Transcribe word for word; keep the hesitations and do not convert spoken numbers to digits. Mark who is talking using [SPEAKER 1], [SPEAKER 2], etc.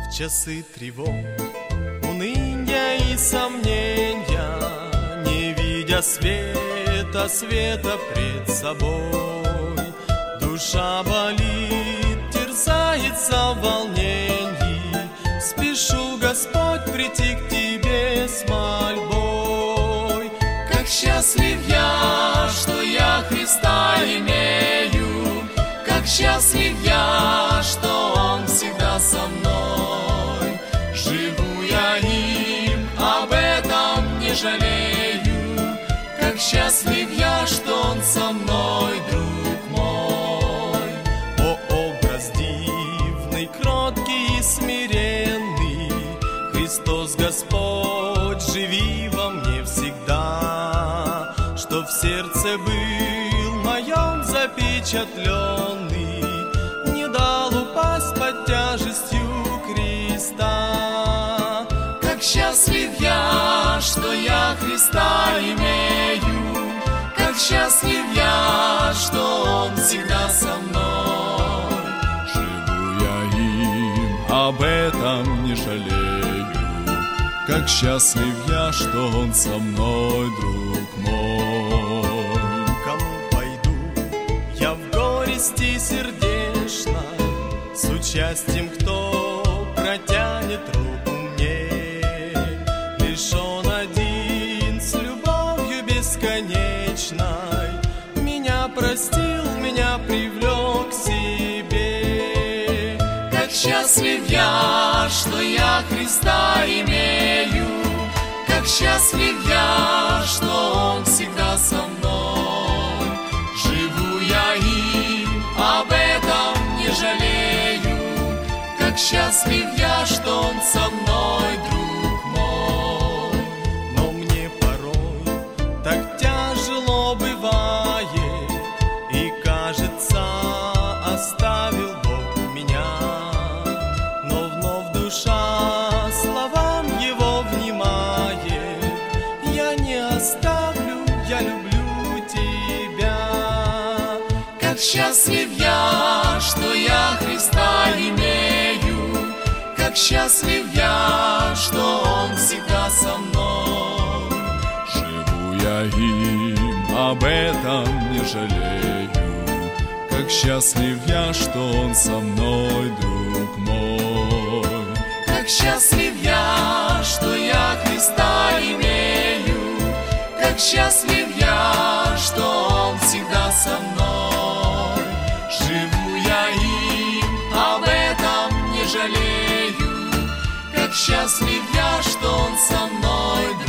[SPEAKER 1] В часы тревог, уныния и сомнения, не видя света, света пред собой, душа болит, терзается в волнении. Спешу, Господь, прийти к Тебе с мольбой. Как счастлив я, что я Христа имею, как счастлив я, что Он всегда со мной. Живу я им, об этом не жалею. Как счастлив я, что Он со мной, друг мой. О, образ дивный, кроткий и смиренный, Христос Господь, живи во мне всегда, что в сердце был моем запечатленный, не дал упасть под тяжестью креста. Как счастлив я, что я Христа имею, как счастлив я, что Он всегда со мной.
[SPEAKER 2] Живу я им, об этом не жалею. Как счастлив я, что Он со мной, друг мой.
[SPEAKER 1] Кому пойду я в горести сердечной, с участием, кто протянет руку мне. Лишь Он один с любовью бесконечной меня простил, меня привлек к себе. Как счастлив я, что я Христа имею, как счастлив я, что Он всегда со мной. Живу я им, об этом не жалею. Как счастлив я, что Он со мной, друг мой. Но мне порой так тяжело бывает, и кажется, оставил Бог меня. Но вновь душа словам Его внимает. Я не оставлю, я люблю Тебя. Как счастлив я, что я Христа имею, как счастлив я, что Он всегда со мной.
[SPEAKER 2] Живу я им, об этом не жалею. Как счастлив я, что Он со мной, друг мой.
[SPEAKER 1] Как счастлив я, что я Христа имею, как счастлив я, что Он всегда со мной. Живу я им, об этом не жалею. Как счастлив я, что Он со мной,